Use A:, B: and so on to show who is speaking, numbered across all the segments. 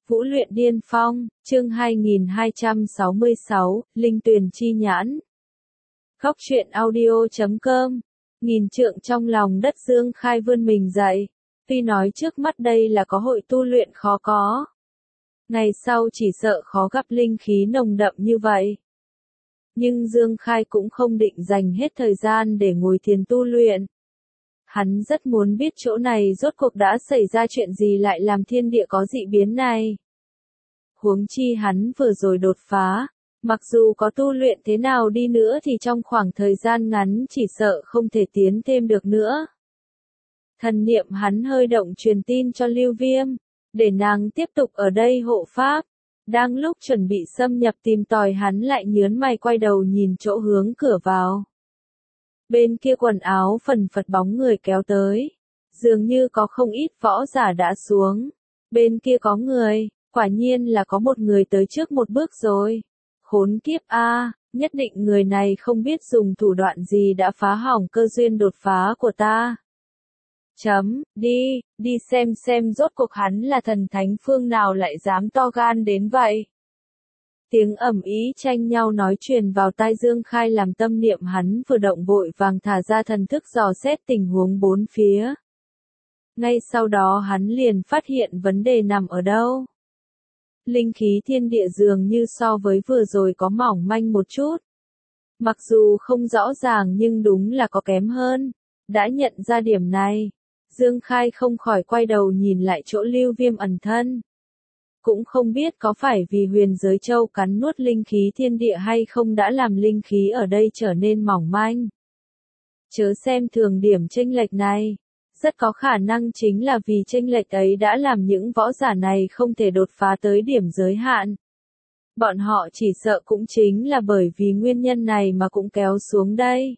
A: Vũ luyện điên phong, chương 2266, Linh Tuyền chi nhãn. Góc truyện audio.com. Nghìn trượng trong lòng đất Dương Khai vươn mình dậy. Tuy nói trước mắt đây là có hội tu luyện khó có. Ngày sau chỉ sợ khó gặp linh khí nồng đậm như vậy. Nhưng Dương Khai cũng không định dành hết thời gian để ngồi thiền tu luyện. Hắn rất muốn biết chỗ này rốt cuộc đã xảy ra chuyện gì lại làm thiên địa có dị biến này. Huống chi hắn vừa rồi đột phá, mặc dù có tu luyện thế nào đi nữa thì trong khoảng thời gian ngắn chỉ sợ không thể tiến thêm được nữa. Thần niệm hắn hơi động truyền tin cho Lưu Viêm, để nàng tiếp tục ở đây hộ pháp. Đang lúc chuẩn bị xâm nhập tìm tòi hắn lại nhớn mày quay đầu nhìn chỗ hướng cửa vào. Bên kia quần áo phần phật bóng người kéo tới. Dường như có không ít võ giả đã xuống. Bên kia có người, quả nhiên là có một người tới trước một bước rồi. Khốn kiếp a, nhất định người này không biết dùng thủ đoạn gì đã phá hỏng cơ duyên đột phá của ta. Đi xem rốt cuộc hắn là thần thánh phương nào lại dám to gan đến vậy. Tiếng ầm ĩ tranh nhau nói truyền vào tai Dương Khai làm tâm niệm hắn vừa động vội vàng thả ra thần thức dò xét tình huống bốn phía. Ngay sau đó hắn liền phát hiện vấn đề nằm ở đâu. Linh khí thiên địa dường như so với vừa rồi có mỏng manh một chút. Mặc dù không rõ ràng nhưng đúng là có kém hơn. Đã nhận ra điểm này, Dương Khai không khỏi quay đầu nhìn lại chỗ Lưu Viêm ẩn thân. Cũng không biết có phải vì huyền giới châu cắn nuốt linh khí thiên địa hay không đã làm linh khí ở đây trở nên mỏng manh. Chớ xem thường điểm chênh lệch này, rất có khả năng chính là vì chênh lệch ấy đã làm những võ giả này không thể đột phá tới điểm giới hạn. Bọn họ chỉ sợ cũng chính là bởi vì nguyên nhân này mà cũng kéo xuống đây.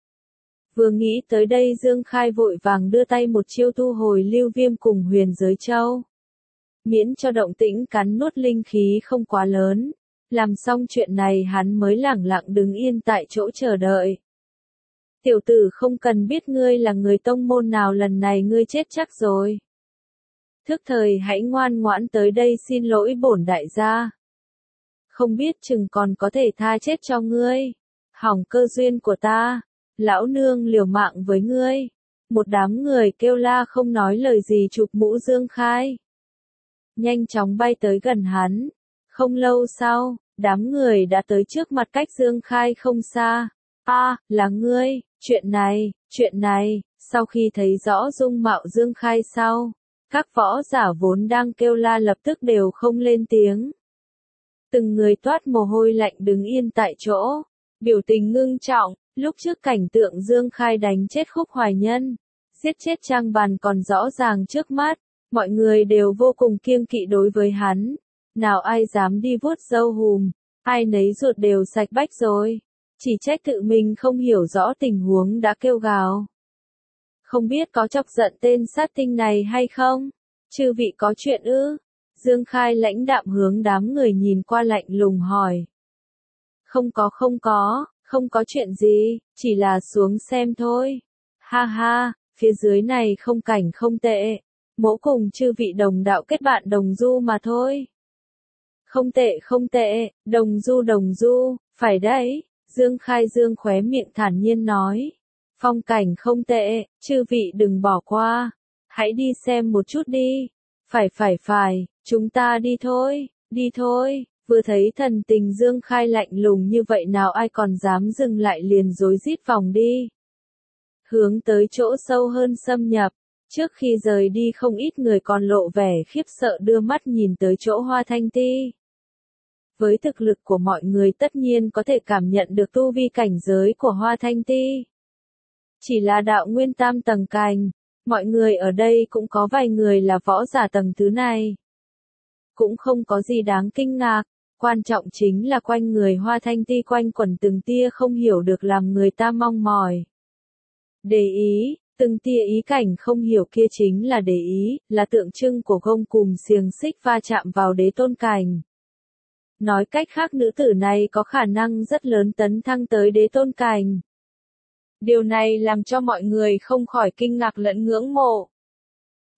A: Vừa nghĩ tới đây Dương Khai vội vàng đưa tay một chiêu thu hồi Lưu Viêm cùng huyền giới châu. Miễn cho động tĩnh cắn nuốt linh khí không quá lớn. Làm xong chuyện này hắn mới lẳng lặng đứng yên tại chỗ chờ đợi. Tiểu tử không cần biết ngươi là người tông môn nào, lần này ngươi chết chắc rồi. Thức thời hãy ngoan ngoãn tới đây xin lỗi bổn đại gia. Không biết chừng còn có thể tha chết cho ngươi. Hỏng cơ duyên của ta. Lão nương liều mạng với ngươi. Một đám người kêu la không nói lời gì chụp mũ Dương Khai. Nhanh chóng bay tới gần hắn. Không lâu sau, đám người đã tới trước mặt cách Dương Khai không xa. Là ngươi, chuyện này, sau khi thấy rõ dung mạo Dương Khai sau, các võ giả vốn đang kêu la lập tức đều không lên tiếng. Từng người toát mồ hôi lạnh đứng yên tại chỗ, biểu tình ngưng trọng, lúc trước cảnh tượng Dương Khai đánh chết Khúc Hoài Nhân, giết chết Trang Bàn còn rõ ràng trước mắt. Mọi người đều vô cùng kiêng kỵ đối với hắn. Nào ai dám đi vuốt râu hùm, ai nấy ruột đều sạch bách rồi. Chỉ trách tự mình không hiểu rõ tình huống đã kêu gào. Không biết có chọc giận tên sát tinh này hay không? Chư vị có chuyện ư? Dương Khai lãnh đạm hướng đám người nhìn qua lạnh lùng hỏi. Không có chuyện gì, chỉ là xuống xem thôi. Ha ha, phía dưới này không cảnh không tệ. Mỗ cùng chư vị đồng đạo kết bạn đồng du mà thôi. Không tệ, đồng du, phải đấy, Dương Khai dương khóe miệng thản nhiên nói. Phong cảnh không tệ, chư vị đừng bỏ qua. Hãy đi xem một chút đi. Phải, chúng ta đi thôi. Vừa thấy thần tình Dương Khai lạnh lùng như vậy nào ai còn dám dừng lại liền rối rít vòng đi. Hướng tới chỗ sâu hơn xâm nhập. Trước khi rời đi không ít người còn lộ vẻ khiếp sợ đưa mắt nhìn tới chỗ Hoa Thanh Ti. Với thực lực của mọi người tất nhiên có thể cảm nhận được tu vi cảnh giới của Hoa Thanh Ti. Chỉ là đạo nguyên tam tầng cảnh, mọi người ở đây cũng có vài người là võ giả tầng thứ này. Cũng không có gì đáng kinh ngạc, quan trọng chính là quanh người Hoa Thanh Ti quanh quẩn từng tia không hiểu được làm người ta mong mỏi. Để ý. Từng tia ý cảnh không hiểu kia chính là để ý, là tượng trưng của gông cùm xiềng xích va chạm vào đế tôn cảnh. Nói cách khác nữ tử này có khả năng rất lớn tấn thăng tới đế tôn cảnh. Điều này làm cho mọi người không khỏi kinh ngạc lẫn ngưỡng mộ.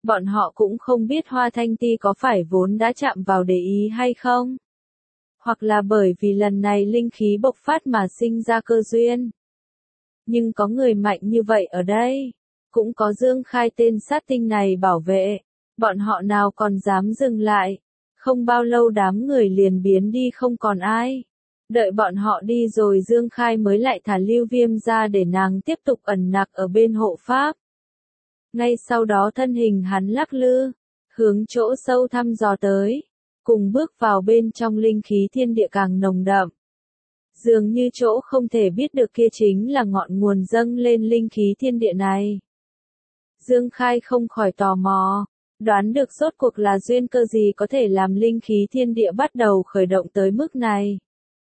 A: Bọn họ cũng không biết Hoa Thanh Ti có phải vốn đã chạm vào để ý hay không. Hoặc là bởi vì lần này linh khí bộc phát mà sinh ra cơ duyên. Nhưng có người mạnh như vậy ở đây. Cũng có Dương Khai tên sát tinh này bảo vệ. Bọn họ nào còn dám dừng lại. Không bao lâu đám người liền biến đi không còn ai. Đợi bọn họ đi rồi Dương Khai mới lại thả Lưu Viêm ra để nàng tiếp tục ẩn nặc ở bên hộ pháp. Ngay sau đó thân hình hắn lắc lư, hướng chỗ sâu thăm dò tới, cùng bước vào bên trong linh khí thiên địa càng nồng đậm. Dường như chỗ không thể biết được kia chính là ngọn nguồn dâng lên linh khí thiên địa này. Dương Khai không khỏi tò mò, đoán được rốt cuộc là duyên cơ gì có thể làm linh khí thiên địa bắt đầu khởi động tới mức này.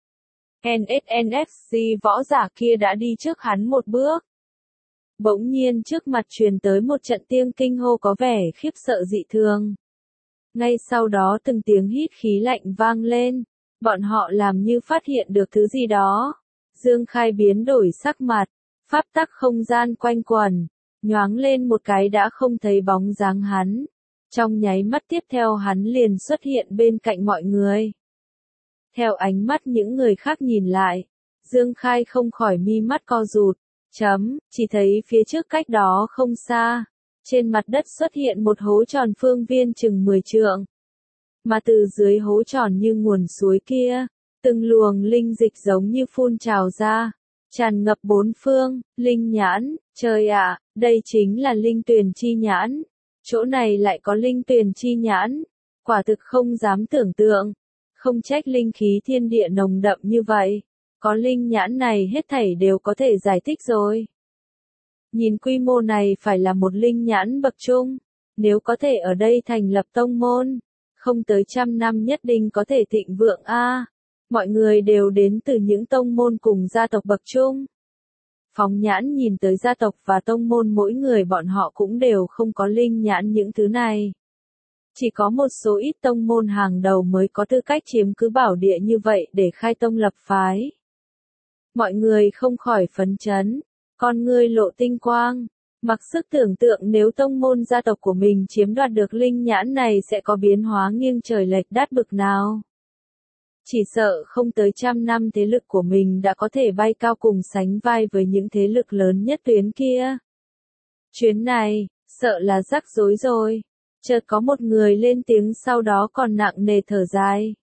A: NSNFC võ giả kia đã đi trước hắn một bước. Bỗng nhiên trước mặt truyền tới một trận tiếng kinh hô có vẻ khiếp sợ dị thường. Ngay sau đó từng tiếng hít khí lạnh vang lên, bọn họ làm như phát hiện được thứ gì đó. Dương Khai biến đổi sắc mặt, pháp tắc không gian quanh quẩn, nhoáng lên một cái đã không thấy bóng dáng hắn. Trong nháy mắt tiếp theo hắn liền xuất hiện bên cạnh mọi người. Theo ánh mắt những người khác nhìn lại, Dương Khai không khỏi mi mắt co rụt. Chỉ thấy phía trước cách đó không xa, trên mặt đất xuất hiện một hố tròn phương viên chừng 10 trượng. Mà từ dưới hố tròn như nguồn suối kia, từng luồng linh dịch giống như phun trào ra, tràn ngập bốn phương. Linh nhãn, trời ạ, đây chính là linh tuyền chi nhãn. Chỗ này lại có linh tuyền chi nhãn, quả thực không dám tưởng tượng. Không trách linh khí thiên địa nồng đậm như vậy. Có linh nhãn này hết thảy đều có thể giải thích rồi. Nhìn quy mô này phải là một linh nhãn bậc trung. Nếu có thể ở đây thành lập tông môn, không tới 100 năm nhất định có thể thịnh vượng a. Mọi người đều đến từ những tông môn cùng gia tộc bậc trung. Phóng nhãn nhìn tới gia tộc và tông môn mỗi người bọn họ cũng đều không có linh nhãn những thứ này. Chỉ có một số ít tông môn hàng đầu mới có tư cách chiếm cứ bảo địa như vậy để khai tông lập phái. Mọi người không khỏi phấn chấn, con ngươi lộ tinh quang, mặc sức tưởng tượng nếu tông môn gia tộc của mình chiếm đoạt được linh nhãn này sẽ có biến hóa nghiêng trời lệch đất bực nào. Chỉ sợ không tới 100 năm thế lực của mình đã có thể bay cao cùng sánh vai với những thế lực lớn nhất tuyến kia. Chuyến này, sợ là rắc rối rồi. Chợt có một người lên tiếng sau đó còn nặng nề thở dài.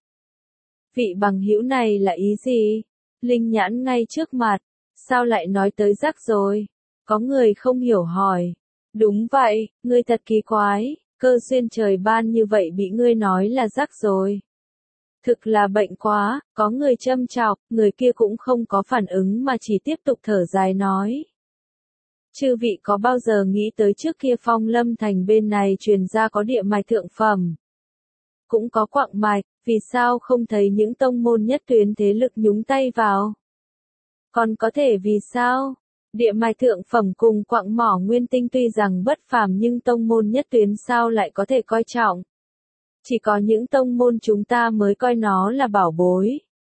A: Vị bằng hữu này là ý gì? Linh nhãn ngay trước mặt, sao lại nói tới rắc rồi? Có người không hiểu hỏi. Đúng vậy, ngươi thật kỳ quái, cơ duyên trời ban như vậy bị ngươi nói là rắc rồi. Thực là bệnh quá, có người châm chọc, người kia cũng không có phản ứng mà chỉ tiếp tục thở dài nói. Chư vị có bao giờ nghĩ tới trước kia Phong Lâm Thành bên này truyền ra có địa mạch thượng phẩm? Cũng có quặng mạch, vì sao không thấy những tông môn nhất tuyến thế lực nhúng tay vào? Còn có thể vì sao? Địa mạch thượng phẩm cùng quặng mỏ nguyên tinh tuy rằng bất phàm nhưng tông môn nhất tuyến sao lại có thể coi trọng? Chỉ có những tông môn chúng ta mới coi nó là bảo bối.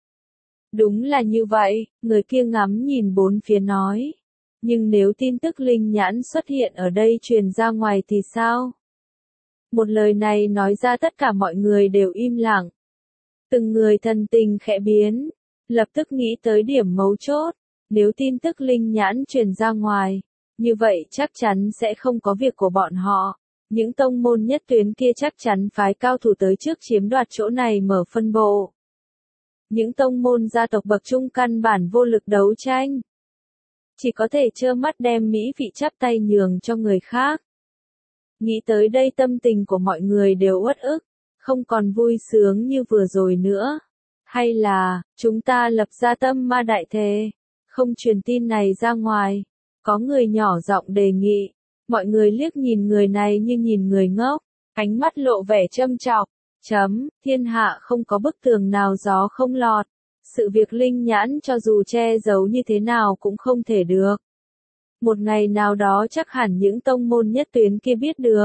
A: Đúng là như vậy, người kia ngắm nhìn bốn phía nói. Nhưng nếu tin tức linh nhãn xuất hiện ở đây truyền ra ngoài thì sao? Một lời này nói ra tất cả mọi người đều im lặng. Từng người thần tình khẽ biến, lập tức nghĩ tới điểm mấu chốt. Nếu tin tức linh nhãn truyền ra ngoài, như vậy chắc chắn sẽ không có việc của bọn họ. Những tông môn nhất tuyến kia chắc chắn phái cao thủ tới trước chiếm đoạt chỗ này mở phân bộ. Những tông môn gia tộc bậc trung căn bản vô lực đấu tranh. Chỉ có thể trơ mắt đem mỹ vị chắp tay nhường cho người khác. Nghĩ tới đây tâm tình của mọi người đều uất ức, không còn vui sướng như vừa rồi nữa. Hay là, chúng ta lập ra tâm ma đại thề, không truyền tin này ra ngoài. Có người nhỏ giọng đề nghị, mọi người liếc nhìn người này như nhìn người ngốc, ánh mắt lộ vẻ châm chọc. Thiên hạ không có bức tường nào gió không lọt. Sự việc linh nhãn cho dù che giấu như thế nào cũng không thể được. Một ngày nào đó chắc hẳn những tông môn nhất tuyến kia biết được.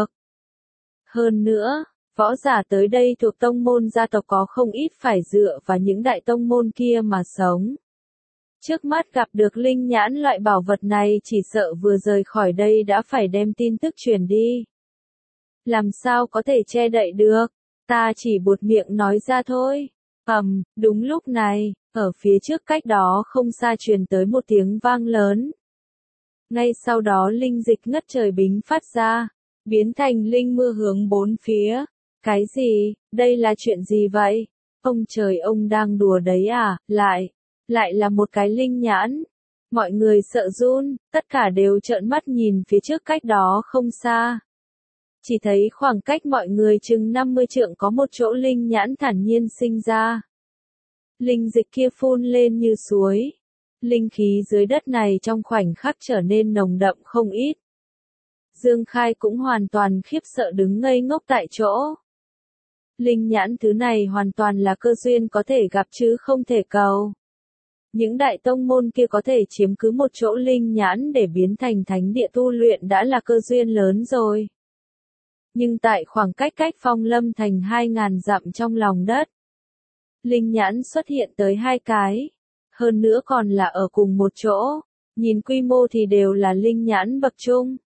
A: Hơn nữa, võ giả tới đây thuộc tông môn gia tộc có không ít phải dựa vào những đại tông môn kia mà sống. Trước mắt gặp được linh nhãn loại bảo vật này chỉ sợ vừa rời khỏi đây đã phải đem tin tức truyền đi. làm sao có thể che đậy được, ta chỉ buột miệng nói ra thôi. Đúng lúc này, ở phía trước cách đó không xa truyền tới một tiếng vang lớn. Ngay sau đó linh dịch ngất trời bính phát ra, biến thành linh mưa hướng bốn phía. Cái gì, đây là chuyện gì vậy? Ông trời, ông đang đùa đấy à? Lại là một cái linh nhãn. Mọi người sợ run, tất cả đều trợn mắt nhìn phía trước cách đó không xa. Chỉ thấy khoảng cách mọi người chừng 50 trượng có một chỗ linh nhãn thản nhiên sinh ra. Linh dịch kia phun lên như suối. Linh khí dưới đất này trong khoảnh khắc trở nên nồng đậm không ít. Dương Khai cũng hoàn toàn khiếp sợ đứng ngây ngốc tại chỗ. Linh nhãn thứ này hoàn toàn là cơ duyên có thể gặp chứ không thể cầu. Những đại tông môn kia có thể chiếm cứ một chỗ linh nhãn để biến thành thánh địa tu luyện đã là cơ duyên lớn rồi. Nhưng tại khoảng cách Phong Lâm thành 2.000 dặm trong lòng đất, linh nhãn xuất hiện tới 2 cái. Hơn nữa còn là ở cùng một chỗ. Nhìn quy mô thì đều là linh nhãn bậc trung.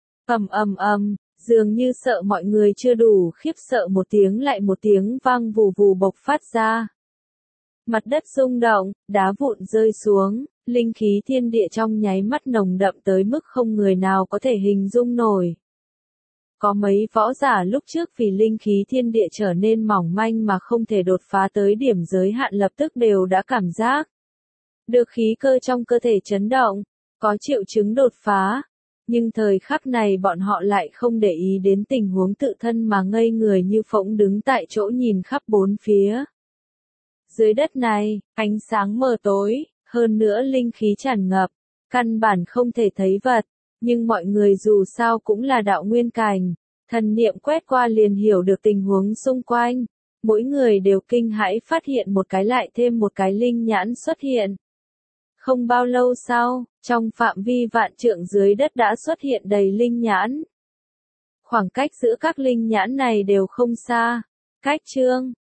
A: Dường như sợ mọi người chưa đủ khiếp sợ, một tiếng lại một tiếng vang vù vù bộc phát ra. Mặt đất rung động, đá vụn rơi xuống, linh khí thiên địa trong nháy mắt nồng đậm tới mức không người nào có thể hình dung nổi. Có mấy võ giả lúc trước vì linh khí thiên địa trở nên mỏng manh mà không thể đột phá tới điểm giới hạn lập tức đều đã cảm giác được khí cơ trong cơ thể chấn động, có triệu chứng đột phá. Nhưng thời khắc này bọn họ lại không để ý đến tình huống tự thân mà ngây người như phỗng đứng tại chỗ nhìn khắp bốn phía. Dưới đất này, ánh sáng mờ tối, hơn nữa linh khí tràn ngập, căn bản không thể thấy vật, nhưng mọi người dù sao cũng là đạo nguyên cảnh, thần niệm quét qua liền hiểu được tình huống xung quanh, mỗi người đều kinh hãi phát hiện một cái lại thêm một cái linh nhãn xuất hiện. Không bao lâu sau, trong phạm vi vạn trượng dưới đất đã xuất hiện đầy linh nhãn. Khoảng cách giữa các linh nhãn này đều không xa. Cách chương